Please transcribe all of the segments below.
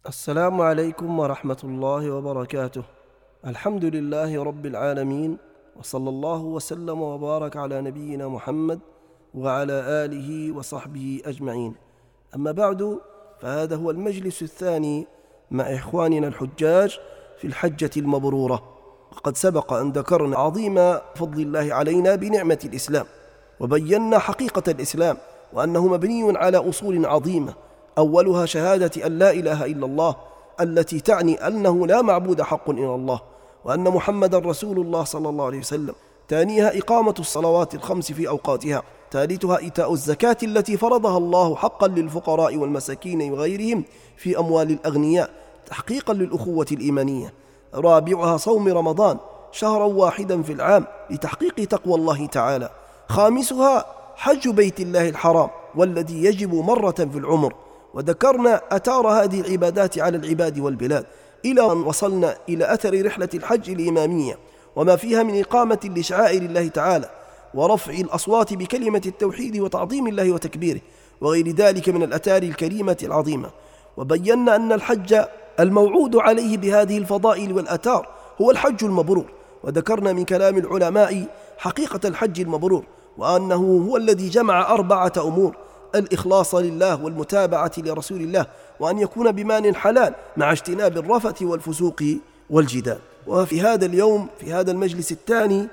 السلام عليكم ورحمة الله وبركاته. الحمد لله رب العالمين، وصلى الله وسلم وبارك على نبينا محمد وعلى آله وصحبه أجمعين. أما بعد، فهذا هو المجلس الثاني مع إخواننا الحجاج في الحجة المبرورة. وقد سبق أن ذكرنا عظيم فضل الله علينا بنعمة الإسلام، وبينا حقيقة الإسلام وأنه مبني على أصول عظيمة، أولها شهادة أن لا إله إلا الله، التي تعني أنه لا معبود حق إلا الله، وأن محمدا رسول الله صلى الله عليه وسلم. ثانيها إقامة الصلوات الخمس في أوقاتها. ثالثها إيتاء الزكاة التي فرضها الله حقا للفقراء والمساكين وغيرهم في أموال الأغنياء تحقيقا للأخوة الإيمانية. رابعها صوم رمضان شهرا واحدا في العام لتحقيق تقوى الله تعالى. خامسها حج بيت الله الحرام، والذي يجب مرة في العمر. وذكرنا أثار هذه العبادات على العباد والبلاد، إلى أن وصلنا إلى أثر رحلة الحج الإمامية وما فيها من إقامة لشعائر الله تعالى، ورفع الأصوات بكلمة التوحيد وتعظيم الله وتكبيره، وغير ذلك من الآثار الكريمة العظيمة. وبينا أن الحج الموعود عليه بهذه الفضائل والآثار هو الحج المبرور. وذكرنا من كلام العلماء حقيقة الحج المبرور، وأنه هو الذي جمع 4 أمور: الإخلاص لله، والمتابعة لرسول الله، وأن يكون بمال حلال، مع اجتناب الرفث والفسوق والجدال. وفي هذا اليوم في هذا المجلس الثاني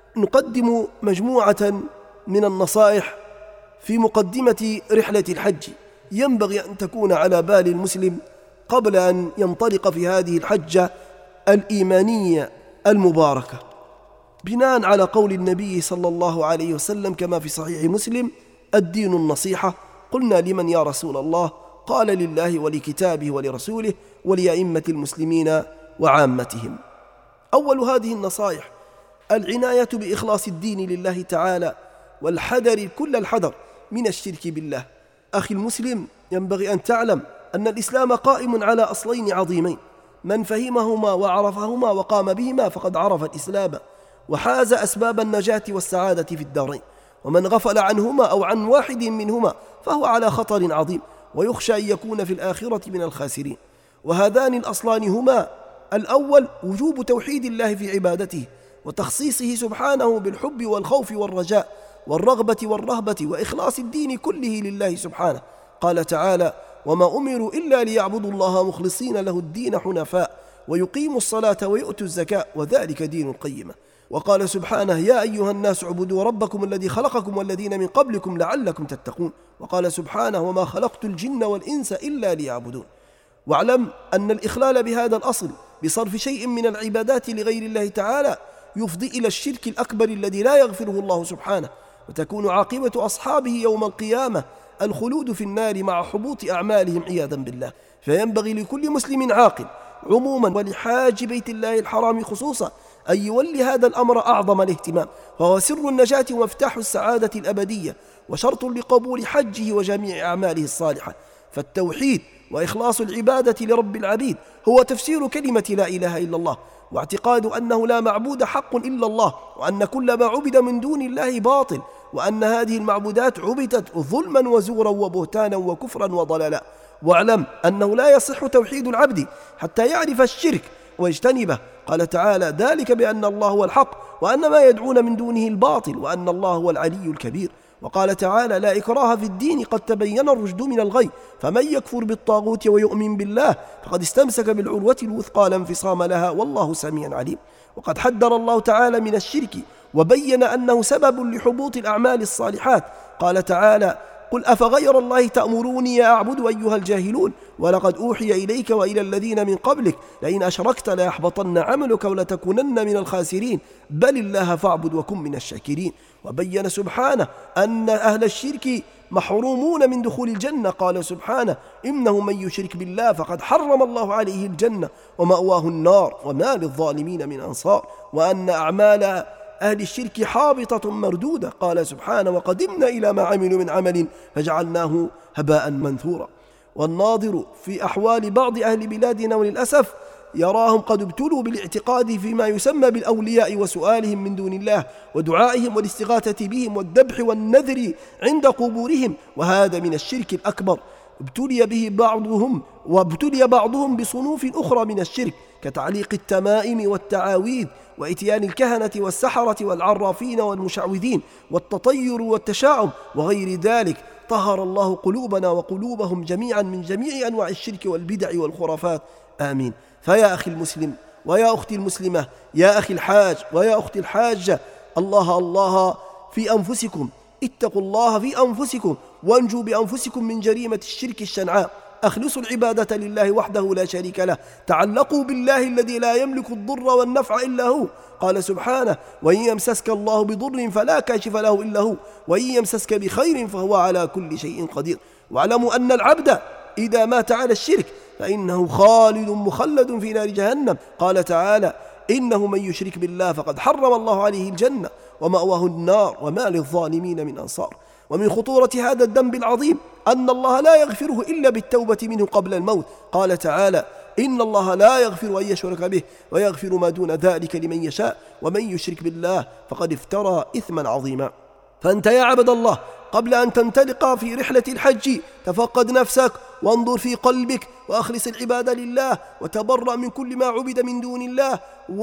نقدم مجموعة من النصائح في مقدمة رحلة الحج ينبغي أن تكون على بال المسلم قبل أن ينطلق في هذه الحجة الإيمانية المباركة، بناء على قول النبي صلى الله عليه وسلم كما في صحيح مسلم: الدين النصيحة. قلنا: لمن يا رسول الله؟ قال: لله ولكتابه ولرسوله ولأئمة المسلمين وعامتهم. أول هذه النصائح العناية بإخلاص الدين لله تعالى، والحذر كل الحذر من الشرك بالله. أخي المسلم، ينبغي أن تعلم أن الإسلام قائم على أصلين عظيمين: من فهمهما وعرفهما وقام بهما فقد عرف الإسلام وحاز أسباب النجاة والسعادة في الدارين، ومن غفل عنهما أو عن واحد منهما فهو على خطر عظيم، ويخشى أن يكون في الآخرة من الخاسرين. وهذان الأصلان هما: الأول وجوب توحيد الله في عبادته، وتخصيصه سبحانه بالحب والخوف والرجاء والرغبة والرهبة، وإخلاص الدين كله لله سبحانه. قال تعالى: وما أمروا إلا ليعبدوا الله مخلصين له الدين حنفاء ويقيموا الصلاة ويؤتوا الزكاة وذلك دين القيمة. وقال سبحانه: يا أيها الناس اعبدوا ربكم الذي خلقكم والذين من قبلكم لعلكم تتقون. وقال سبحانه: وما خلقت الجن والإنس إلا ليعبدون. واعلم أن الإخلال بهذا الأصل بصرف شيء من العبادات لغير الله تعالى يفضي إلى الشرك الأكبر الذي لا يغفره الله سبحانه، وتكون عاقبة أصحابه يوم القيامة الخلود في النار مع حبوط أعمالهم عياذا بالله. فينبغي لكل مسلم عاقل عموما، ولحاج بيت الله الحرام خصوصا، أن يولي هذا الأمر أعظم الاهتمام، وهو سر النجاة ومفتاح السعادة الأبدية، وشرط لقبول حجه وجميع أعماله الصالحة. فالتوحيد وإخلاص العبادة لرب العبيد هو تفسير كلمة لا إله إلا الله، واعتقاد أنه لا معبود حق إلا الله، وأن كل ما عبد من دون الله باطل، وأن هذه المعبودات عبدت ظلما وزورا وبهتانا وكفرا وضلالا. واعلم أنه لا يصح توحيد العبد حتى يعرف الشرك ويجتنبه. قال تعالى: ذلك بأن الله هو الحق وأن ما يدعون من دونه الباطل وأن الله هو العلي الكبير. وقال تعالى: لا إكراه في الدين قد تبين الرشد من الغي، فمن يكفر بالطاغوت ويؤمن بالله فقد استمسك بالعروة الوثقى لا انفصام لها والله سميع عليم. وقد حذر الله تعالى من الشرك وبين أنه سبب لحبوط الأعمال الصالحات. قال تعالى: قل أفغير الله تأمروني أعبد أيها الجاهلون ولقد أوحي إليك وإلى الذين من قبلك لئن أشركت ليحبطن عملك ولتكونن من الخاسرين بل الله فاعبد وكن من الشاكرين. وبين سبحانه أن أهل الشرك محرومون من دخول الجنة. قال سبحانه: إنه من يشرك بالله فقد حرم الله عليه الجنة ومأواه النار وما للظالمين من أنصار، وأن أعمال أهل الشرك حابطة مردودة. قال سبحانه: وقدمنا إلى ما عملوا من عمل فجعلناه هباء منثورا. والناظر في أحوال بعض أهل بلادنا وللأسف يراهم قد ابتلوا بالاعتقاد فيما يسمى بالأولياء وسؤالهم من دون الله ودعائهم والاستغاثة بهم والذبح والنذر عند قبورهم، وهذا من الشرك الأكبر. وابتلي بعضهم بصنوف أخرى من الشرك كتعليق التمائم والتعاويذ وإتيان الكهنة والسحرة والعرافين والمشعوذين والتطير والتشاؤم وغير ذلك. طهر الله قلوبنا وقلوبهم جميعا من جميع أنواع الشرك والبدع والخرافات، آمين. فيا أخي المسلم ويا أختي المسلمة، يا أخي الحاج ويا أختي الحاجة، الله في أنفسكم، اتقوا الله في أنفسكم وانجوا بأنفسكم من جريمة الشرك الشنعاء. أخلصوا العبادة لله وحده لا شريك له، تعلقوا بالله الذي لا يملك الضر والنفع إلا هو. قال سبحانه: وإن يمسسك الله بضر فلا كاشف له إلا هو، وإن يمسسك بخير فهو على كل شيء قدير. واعلموا أن العبد إذا مات على الشرك فإنه خالد مخلد في نار جهنم. قال تعالى: إنه من يشرك بالله فقد حرم الله عليه الجنة ومأواه النار وما للظالمين من أنصار. ومن خطورة هذا الذنب العظيم أن الله لا يغفره إلا بالتوبة منه قبل الموت. قال تعالى: إن الله لا يغفر أن يشرك به ويغفر ما دون ذلك لمن يشاء ومن يشرك بالله فقد افترى إثما عظيما. فأنت يا عبد الله قبل أن تنطلق في رحلة الحج تفقد نفسك وانظر في قلبك وأخلص العبادة لله وتبرأ من كل ما عبد من دون الله،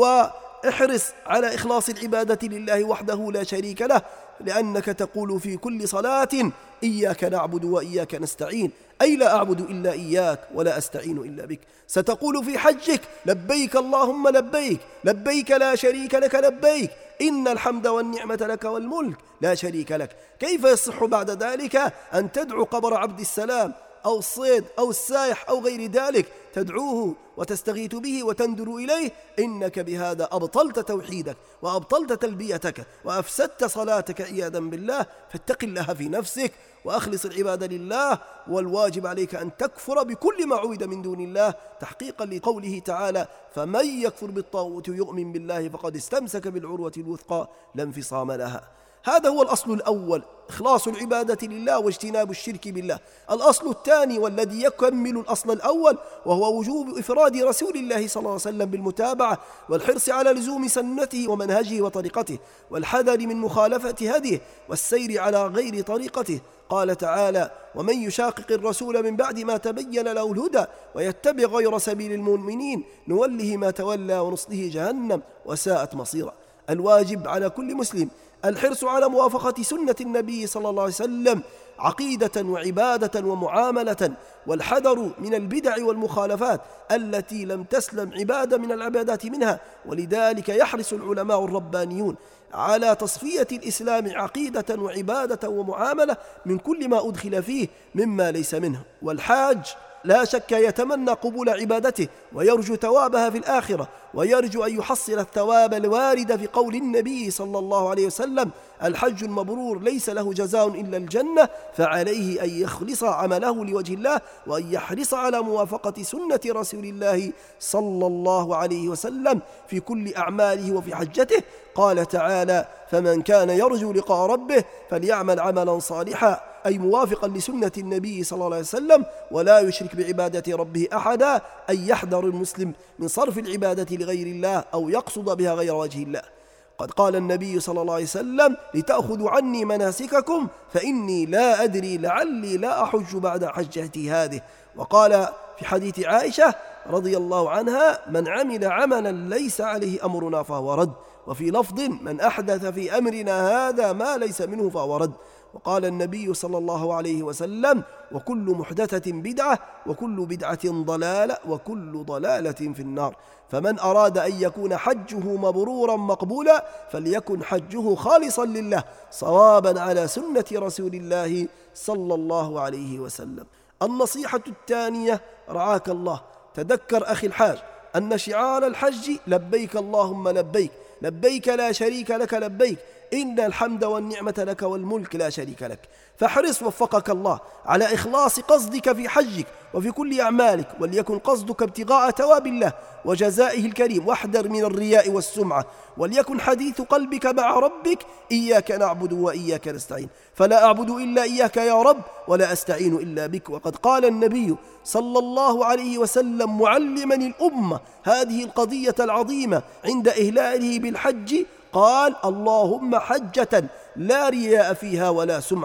واحرص على إخلاص العبادة لله وحده لا شريك له، لأنك تقول في كل صلاة: إياك نعبد وإياك نستعين، أي لا أعبد إلا إياك ولا أستعين إلا بك. ستقول في حجك: لبيك اللهم لبيك، لبيك لا شريك لك لبيك، إن الحمد والنعمة لك والملك لا شريك لك. كيف يصح بعد ذلك أن تدعو قبر عبد السلام أو الصيد أو السائح أو غير ذلك، تدعوه وتستغيث به وتندر إليه؟ إنك بهذا أبطلت توحيدك وأبطلت تلبيتك وأفسدت صلاتك عياذا بالله. فاتق الله في نفسك وأخلص العبادة لله، والواجب عليك أن تكفر بكل ما عبد من دون الله تحقيقا لقوله تعالى: فمن يكفر بالطاغوت ويؤمن بالله فقد استمسك بالعروة الوثقى لا انفصام لها. هذا هو الأصل الأول، إخلاص العبادة لله واجتناب الشرك بالله. الأصل الثاني والذي يكمل الأصل الأول وهو وجوب إفراد رسول الله صلى الله عليه وسلم بالمتابعة والحرص على لزوم سنته ومنهجه وطريقته، والحذر من مخالفة هديه والسير على غير طريقته. قال تعالى: ومن يشاقق الرسول من بعد ما تبين له الهدى ويتبع غير سبيل المؤمنين نوله ما تولى ونصله جهنم وساءت مصيرا. الواجب على كل مسلم الحرص على موافقة سنة النبي صلى الله عليه وسلم عقيدة وعبادة ومعاملة، والحذر من البدع والمخالفات التي لم تسلم عبادة من العبادات منها. ولذلك يحرص العلماء الربانيون على تصفية الإسلام عقيدة وعبادة ومعاملة من كل ما أدخل فيه مما ليس منه. والحاج لا شك يتمنى قبول عبادته ويرجو ثوابها في الآخرة، ويرجو أن يحصل الثواب الوارد في قول النبي صلى الله عليه وسلم: الحج المبرور ليس له جزاء إلا الجنة. فعليه أن يخلص عمله لوجه الله وأن يحرص على موافقة سنة رسول الله صلى الله عليه وسلم في كل أعماله وفي حجته. قال تعالى: فمن كان يرجو لقاء ربه فليعمل عملا صالحا، أي موافقا لسنة النبي صلى الله عليه وسلم، ولا يشرك بعبادة ربه أحدا، أي يحذر المسلم من صرف العبادة لغير الله أو يقصد بها غير وجه الله. قد قال النبي صلى الله عليه وسلم: لتأخذوا عني مناسككم فإني لا أدري لعلي لا أحج بعد حجتي هذه. وقال في حديث عائشة رضي الله عنها: من عمل عملا ليس عليه أمرنا فهو رد. وفي لفظ: من أحدث في أمرنا هذا ما ليس منه فهو رد. وقال النبي صلى الله عليه وسلم: وكل محدثة بدعة وكل بدعة ضلالة وكل ضلالة في النار. فمن أراد أن يكون حجه مبرورا مقبولا فليكن حجه خالصا لله صوابا على سنة رسول الله صلى الله عليه وسلم. النصيحة الثانية رعاك الله: تذكر أخي الحاج أن شعار الحج لبيك اللهم لبيك، لبيك لا شريك لك لبيك، إن الحمد والنعمة لك والملك لا شريك لك. فاحرص وفقك الله على إخلاص قصدك في حجك وفي كل أعمالك، وليكن قصدك ابتغاء ثواب الله وجزائه الكريم، واحذر من الرياء والسمعة، وليكن حديث قلبك مع ربك: إياك نعبد وإياك نستعين، فلا أعبد إلا إياك يا رب ولا أستعين إلا بك. وقد قال النبي صلى الله عليه وسلم معلما الأمة هذه القضية العظيمة عند إهلاله بالحج، قال: اللهم حجة لا رياء فيها ولا سمعة.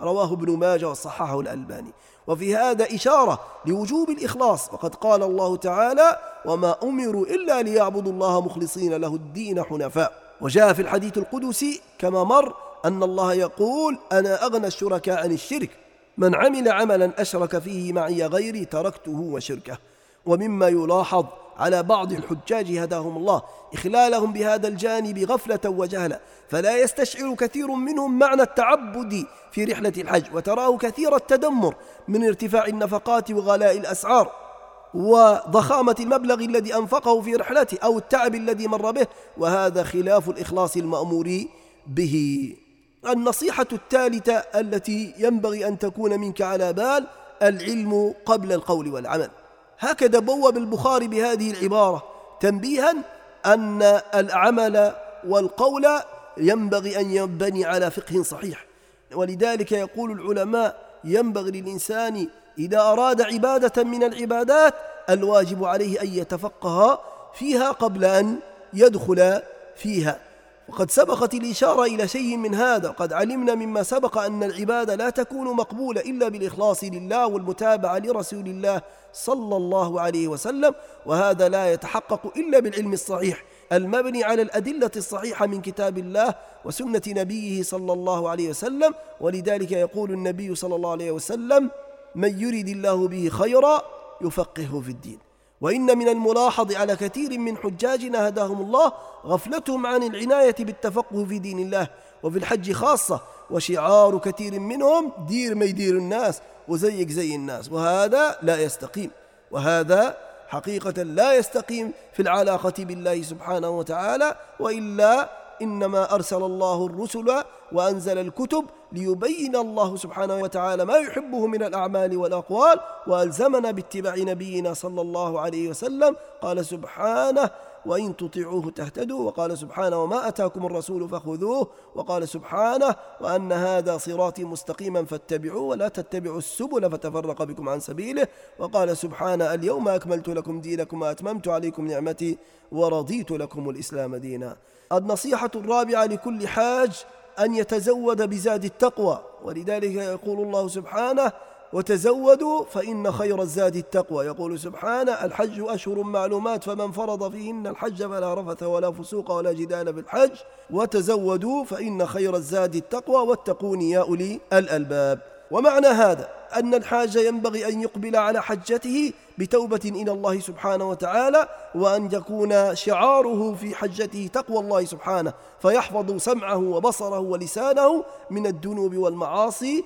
رواه ابن ماجه وصححه الألباني. وفي هذا إشارة لوجوب الإخلاص، وقد قال الله تعالى: وما أمروا إلا ليعبدوا الله مخلصين له الدين حنفاء. وجاء في الحديث القدسي كما مر أن الله يقول: أنا أغنى الشركاء عن الشرك، من عمل عملا أشرك فيه معي غيري تركته وشركه. ومما يلاحظ على بعض الحجاج هداهم الله إخلالهم بهذا الجانب غفلة وجهلا، فلا يستشعر كثير منهم معنى التعبد في رحلة الحج، وتراه كثير التدمر من ارتفاع النفقات وغلاء الأسعار وضخامة المبلغ الذي أنفقه في رحلته أو التعب الذي مر به، وهذا خلاف الإخلاص المأمور به. النصيحة الثالثة التي ينبغي أن تكون منك على بال: العلم قبل القول والعمل. هكذا بوب البخاري بهذه العبارة تنبيها أن العمل والقول ينبغي أن ينبني على فقه صحيح. ولذلك يقول العلماء: ينبغي للإنسان إذا أراد عبادة من العبادات الواجب عليه أن يتفقه فيها قبل أن يدخل فيها. وقد سبقت الإشارة إلى شيء من هذا، وقد علمنا مما سبق أن العبادة لا تكون مقبولة إلا بالإخلاص لله والمتابعة لرسول الله صلى الله عليه وسلم، وهذا لا يتحقق إلا بالعلم الصحيح المبني على الأدلة الصحيحة من كتاب الله وسنة نبيه صلى الله عليه وسلم. ولذلك يقول النبي صلى الله عليه وسلم: من يريد الله به خيرا يفقهه في الدين. وإن من الملاحظ على كثير من حجاجنا هداهم الله غفلتهم عن العناية بالتفقه في دين الله وفي الحج خاصة، وشعار كثير منهم: دير ما يدير الناس وزيك زي الناس. وهذا لا يستقيم، وهذا حقيقة لا يستقيم في العلاقة بالله سبحانه وتعالى، وإلا إنما أرسل الله الرسل وأنزل الكتب ليبين الله سبحانه وتعالى ما يحبه من الأعمال والأقوال، وألزمنا باتباع نبينا صلى الله عليه وسلم. قال سبحانه: وإن تطيعوه تهتدوا. وقال سبحانه: وما أتاكم الرسول فخذوه. وقال سبحانه: وأن هذا صراطي مستقيما فاتبعوه ولا تتبعوا السبل فتفرق بكم عن سبيله. وقال سبحانه: اليوم أكملت لكم دينكم وأتممت عليكم نعمتي ورضيت لكم الإسلام دينا. النصيحة الرابعة لكل حاج أن يتزود بزاد التقوى، ولذلك يقول الله سبحانه: وتزودوا فإن خير الزاد التقوى. يقول سبحانه: الحج أشهر معلومات فمن فرض فيهن الحج فلا رفث ولا فسوق ولا جدال في الحج وتزودوا فإن خير الزاد التقوى واتقون يا أولي الألباب. ومعنى هذا أن الحاج ينبغي أن يقبل على حجته بتوبة إلى الله سبحانه وتعالى، وأن يكون شعاره في حجته تقوى الله سبحانه، فيحفظ سمعه وبصره ولسانه من الذنوب والمعاصي،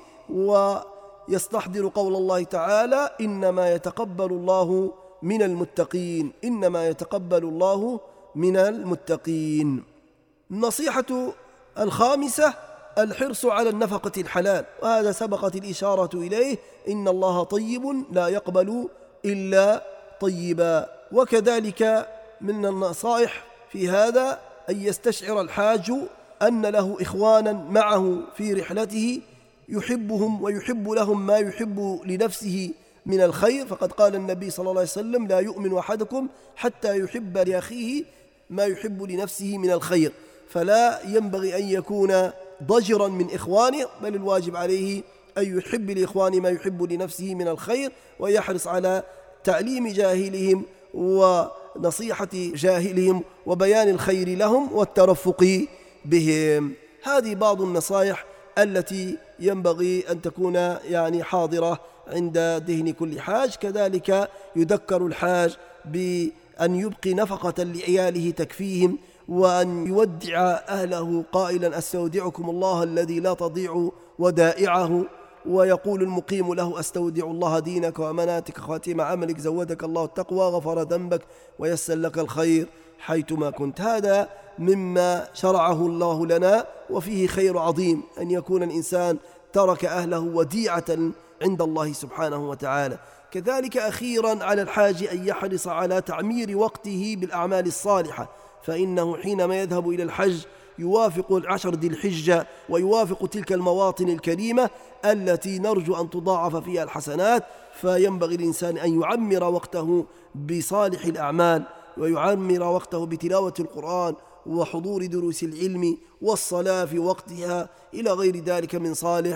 ويستحضر قول الله تعالى: إنما يتقبل الله من المتقين، إنما يتقبل الله من المتقين. النصيحة الخامسة: الحرص على النفقة الحلال، وهذا سبقت الإشارة إليه: إن الله طيب لا يقبل إلا طيبا. وكذلك من النصائح في هذا أن يستشعر الحاج أن له إخوانا معه في رحلته يحبهم ويحب لهم ما يحب لنفسه من الخير، فقد قال النبي صلى الله عليه وسلم: لا يؤمن أحدكم حتى يحب لأخيه ما يحب لنفسه من الخير. فلا ينبغي أن يكون ضجرا من إخوانه، بل الواجب عليه أن يحب لإخوانه ما يحب لنفسه من الخير، ويحرص على تعليم جاهلهم ونصيحة جاهلهم وبيان الخير لهم والترفق بهم. هذه بعض النصائح التي ينبغي أن تكون حاضرة عند ذهن كل حاج. كذلك يذكر الحاج بأن يبقي نفقة لعياله تكفيهم، وأن يودع أهله قائلا: أستودعكم الله الذي لا تضيع ودائعه. ويقول المقيم له: أستودع الله دينك وأماناتك خواتيم عملك، زودك الله التقوى، غفر ذنبك، ويسر لك الخير حيثما كنت. هذا مما شرعه الله لنا، وفيه خير عظيم أن يكون الإنسان ترك أهله وديعة عند الله سبحانه وتعالى. كذلك أخيرا على الحاج أن يحرص على تعمير وقته بالأعمال الصالحة، فإنه حينما يذهب إلى الحج يوافق العشر ذي الحجة ويوافق تلك المواطن الكريمة التي نرجو أن تضاعف فيها الحسنات، فينبغي الإنسان أن يعمر وقته بصالح الأعمال، ويعمر وقته بتلاوة القرآن وحضور دروس العلم والصلاة في وقتها إلى غير ذلك من صالح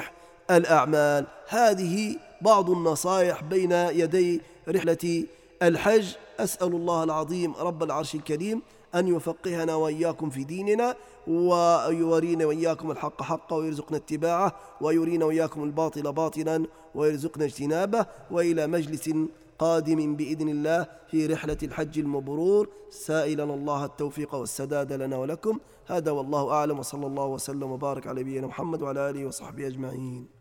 الأعمال. هذه بعض النصائح بين يدي رحلة الحج. أسأل الله العظيم رب العرش الكريم أن يفقهنا وإياكم في ديننا، ويورينا وإياكم الحق حقا ويرزقنا اتباعه، ويرينا وإياكم الباطل باطلا ويرزقنا اجتنابه. وإلى مجلس قادم بإذن الله في رحلة الحج المبرور، سائلا الله التوفيق والسداد لنا ولكم. هذا والله أعلم، وصلى الله وسلم وبارك على نبينا محمد وعلى آله وصحبه أجمعين.